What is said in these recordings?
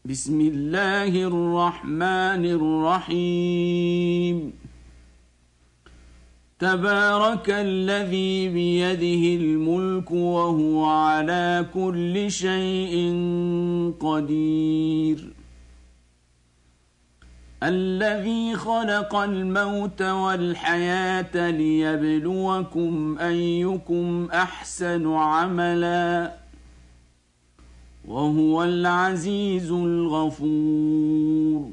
بسم الله الرحمن الرحيم. تبارك الذي بيده الملك وهو على كل شيء قدير. الذي خلق الموت والحياة ليبلوكم أيكم أحسن عملا وهو العزيز الغفور.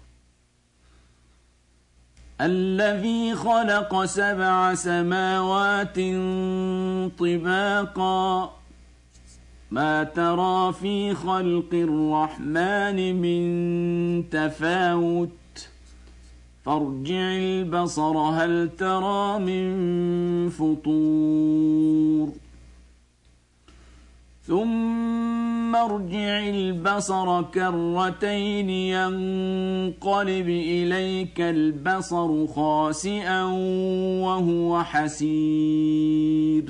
الذي خلق 7 سماوات طباقا ما ترى في خلق الرحمن من تفاوت فارجع البصر هل ترى من فطور ثم ارجع البصر كرتين ينقلب إليك البصر خاسئا وهو حسير.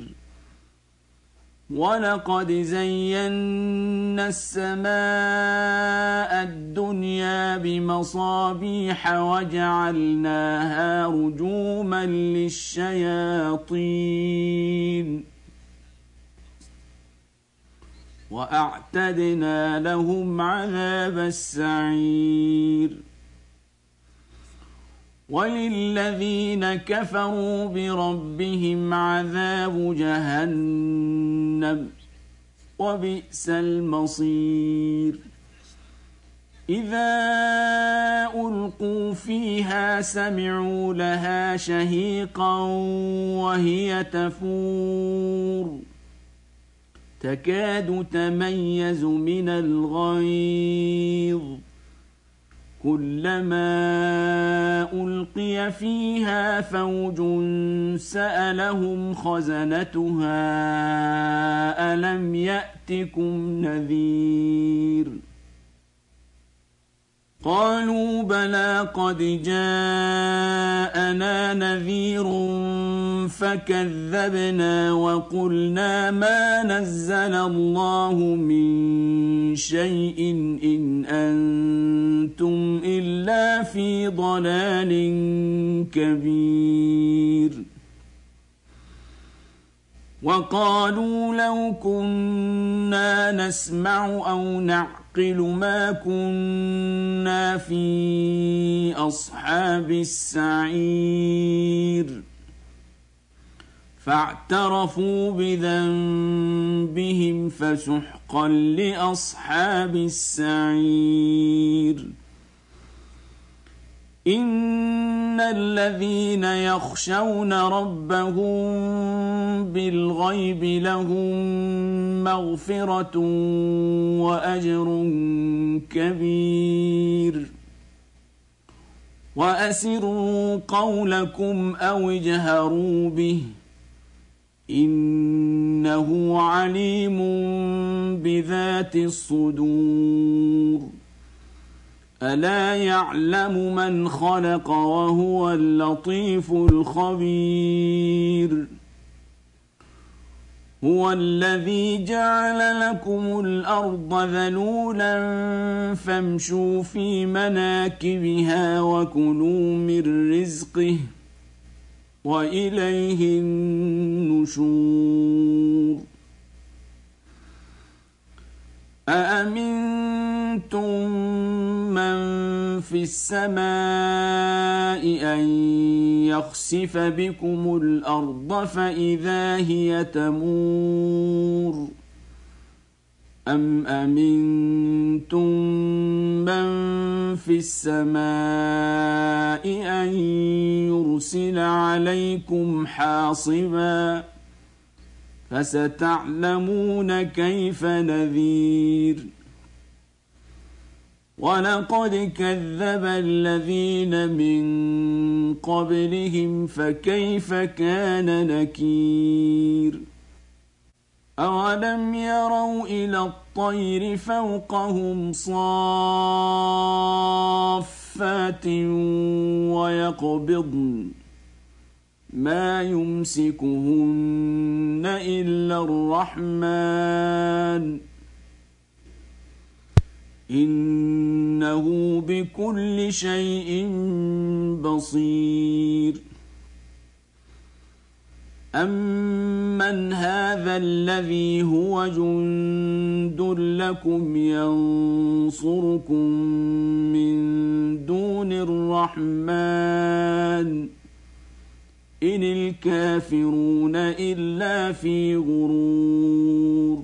ولقد زينا السماء الدنيا بمصابيح وجعلناها رجوما للشياطين وأعتدنا لهم عذاب السعير. وللذين كفروا بربهم عذاب جهنم وبئس المصير. إذا ألقوا فيها سمعوا لها شهيقا وهي تفور تكاد تميز من الغيظ كلما ألقي فيها فوج سألهم خزنتها ألم يأتكم نذير قالوا بلى قد جاءنا نذير فكذبنا وقلنا ما نزل الله من شيء إن أنتم إلا في ضلال كبير. وقالوا لو كنا نسمع أو نعقل ما كنا في أصحاب السعير فاعترفوا بذنبهم فسحقا لأصحاب السعير. إن الذين يخشون ربهم بالغيب لهم مغفرة وأجر كبير. وأسروا قولكم أو اجهروا به إنه عليم بذات الصدور. ألا يعلم من خلق وهو اللطيف الخبير. هو الذي جعل لكم الأرض ذلولا فامشوا في مناكبها وكلوا من رزقه وإليه النشور. أأمنتم من في السماء أن يخسف بكم الأرض فإذا هي تمور أم أمنتم من في السماء أن يرسل عليكم حاصبا فستعلمون كيف نذير. ولقد كذب الذين من قبلهم فكيف كان نكير. أولم يروا إلى الطير فوقهم صافات ويقبضن ما يمسكهن إلا الرحمن إنه بكل شيء بصير أمن هذا الذي هو جند لكم ينصركم من دون الرحمن إن الكافرون إلا في غرور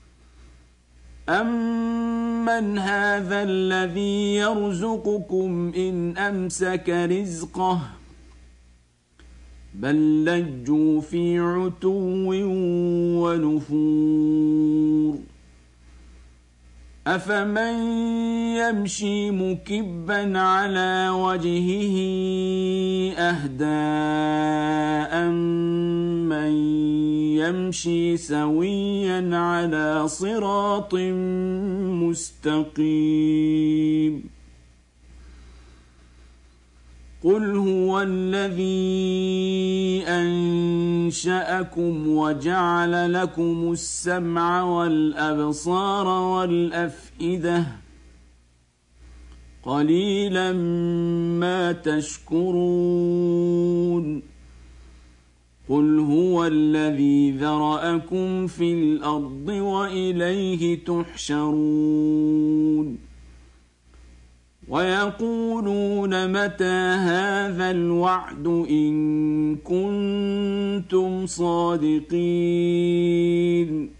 أمن هذا الذي يرزقكم إن أمسك رزقه بل لجوا في عتو ونفور أفمن يمشي مكبا على وجهه أهدى أمن يمشي سويا على صراط مستقيم قل هو الذي أنشأكم وجعل لكم السمع والأبصار والأفئدة قليلا ما تشكرون قل هو الذي ذرأكم في الأرض وإليه تحشرون ويقولون متى هذا الوعد إن كنتم صادقين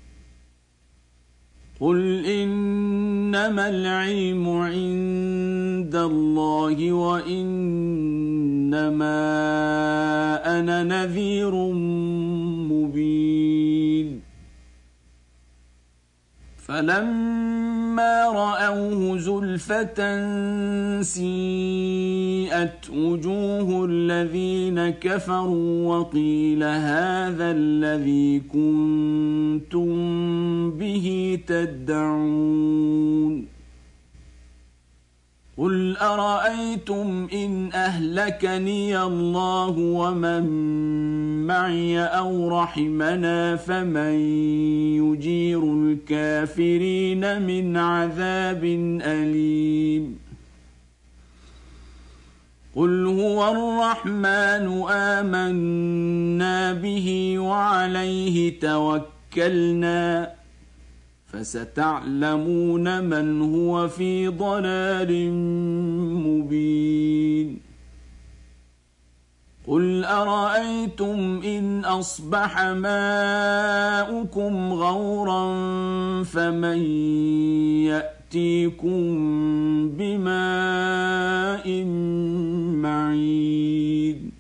قل إنما العلم عند الله وإنما أنا نذير مبين فلما رأوه زلفة سيئت وجوه الذين كفروا وقيل هذا الذي كنتم به تدعون قل أرأيتم إن أهلكني الله ومن معي أو رحمنا فمن يجير الكافرين من عذاب أليم قل هو الرحمن آمنا به وعليه توكلنا فستعلمون من هو في ضلال مبين قل أرأيتم إن أصبح ماؤكم غورا فمن يأتيكم بماء معين